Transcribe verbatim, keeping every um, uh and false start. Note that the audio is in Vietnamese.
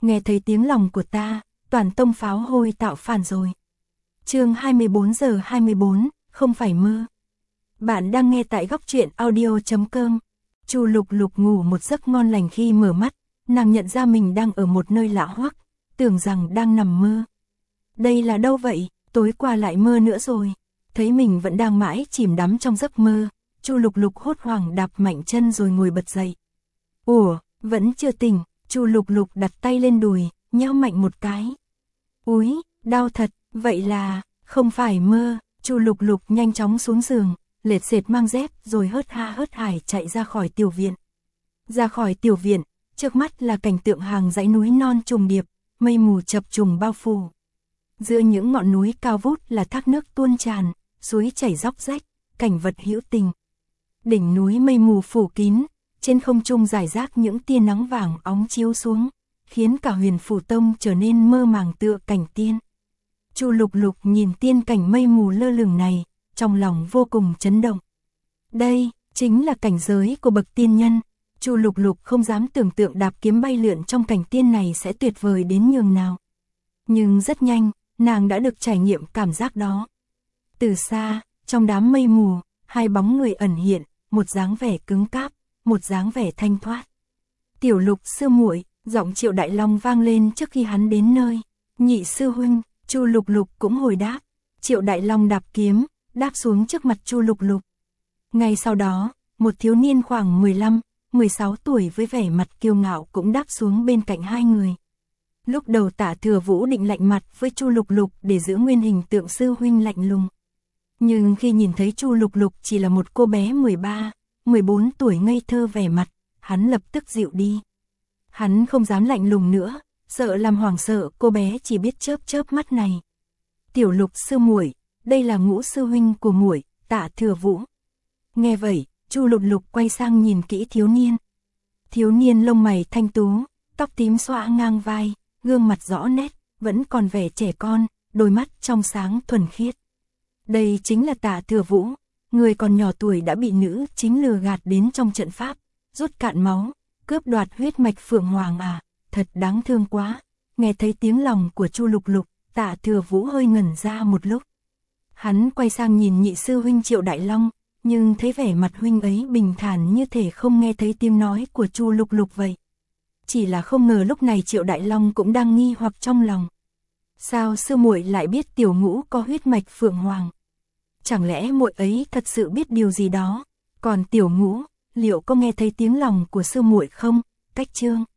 nghe thấy tiếng lòng của ta, toàn tông pháo hôi tạo phản rồi. Chương hai mươi bốn giờ hai mươi bốn, không phải mơ. Bạn đang nghe tại góc truyện audio chấm com. Chu Lục Lục ngủ một giấc ngon lành khi mở mắt, nàng nhận ra mình đang ở một nơi lạ hoắc, tưởng rằng đang nằm mơ. Đây là đâu vậy, tối qua lại mơ nữa rồi. Thấy mình vẫn đang mãi chìm đắm trong giấc mơ, Chu Lục Lục hốt hoảng đạp mạnh chân rồi ngồi bật dậy. Ủa, vẫn chưa tỉnh, Chu Lục Lục đặt tay lên đùi, nhéo mạnh một cái. Úi, đau thật, vậy là, không phải mơ. Chu Lục Lục nhanh chóng xuống giường, lệt sệt mang dép rồi hớt ha hớt hải chạy ra khỏi tiểu viện. Ra khỏi tiểu viện, trước mắt là cảnh tượng hàng dãy núi non trùng điệp, mây mù chập trùng bao phủ. Giữa những ngọn núi cao vút là thác nước tuôn tràn, suối chảy róc rách, cảnh vật hữu tình. Đỉnh núi mây mù phủ kín, trên không trung rải rác những tia nắng vàng óng chiếu xuống, khiến cả Huyền Phủ Tông trở nên mơ màng tựa cảnh tiên. Chu Lục Lục nhìn tiên cảnh mây mù lơ lửng này, trong lòng vô cùng chấn động. Đây chính là cảnh giới của bậc tiên nhân. Chu Lục Lục không dám tưởng tượng đạp kiếm bay lượn trong cảnh tiên này sẽ tuyệt vời đến nhường nào. Nhưng rất nhanh, nàng đã được trải nghiệm cảm giác đó. Từ xa, trong đám mây mù, hai bóng người ẩn hiện, một dáng vẻ cứng cáp, một dáng vẻ thanh thoát. Tiểu Lục sư muội, giọng Triệu Đại Long vang lên trước khi hắn đến nơi. Nhị sư huynh, Chu Lục Lục cũng hồi đáp. Triệu Đại Long đạp kiếm, đáp xuống trước mặt Chu Lục Lục. Ngay sau đó, một thiếu niên khoảng mười lăm, mười sáu tuổi với vẻ mặt kiêu ngạo cũng đáp xuống bên cạnh hai người. Lúc đầu Tả Thừa Vũ định lạnh mặt với Chu Lục Lục để giữ nguyên hình tượng sư huynh lạnh lùng. Nhưng khi nhìn thấy Chu Lục Lục chỉ là một cô bé mười ba, mười bốn tuổi ngây thơ vẻ mặt, hắn lập tức dịu đi. Hắn không dám lạnh lùng nữa, sợ làm hoảng sợ cô bé chỉ biết chớp chớp mắt này. Tiểu Lục sư muội, đây là Ngũ sư huynh của muội, Tả Thừa Vũ. Nghe vậy, Chu Lục Lục quay sang nhìn kỹ thiếu niên. Thiếu niên lông mày thanh tú, tóc tím xõa ngang vai, gương mặt rõ nét, vẫn còn vẻ trẻ con, đôi mắt trong sáng thuần khiết. Đây chính là Tả Thừa Vũ, người còn nhỏ tuổi đã bị nữ chính lừa gạt đến trong trận pháp, rút cạn máu, cướp đoạt huyết mạch Phượng Hoàng à, thật đáng thương quá. Nghe thấy tiếng lòng của Chu Lục Lục, Tả Thừa Vũ hơi ngẩn ra một lúc. Hắn quay sang nhìn nhị sư huynh Triệu Đại Long, nhưng thấy vẻ mặt huynh ấy bình thản như thể không nghe thấy tiếng nói của Chu Lục Lục vậy. Chỉ là không ngờ lúc này Triệu Đại Long cũng đang nghi hoặc trong lòng. Sao sư muội lại biết tiểu Ngũ có huyết mạch Phượng Hoàng? Chẳng lẽ muội ấy thật sự biết điều gì đó? Còn tiểu Ngũ, liệu có nghe thấy tiếng lòng của sư muội không? Cách chương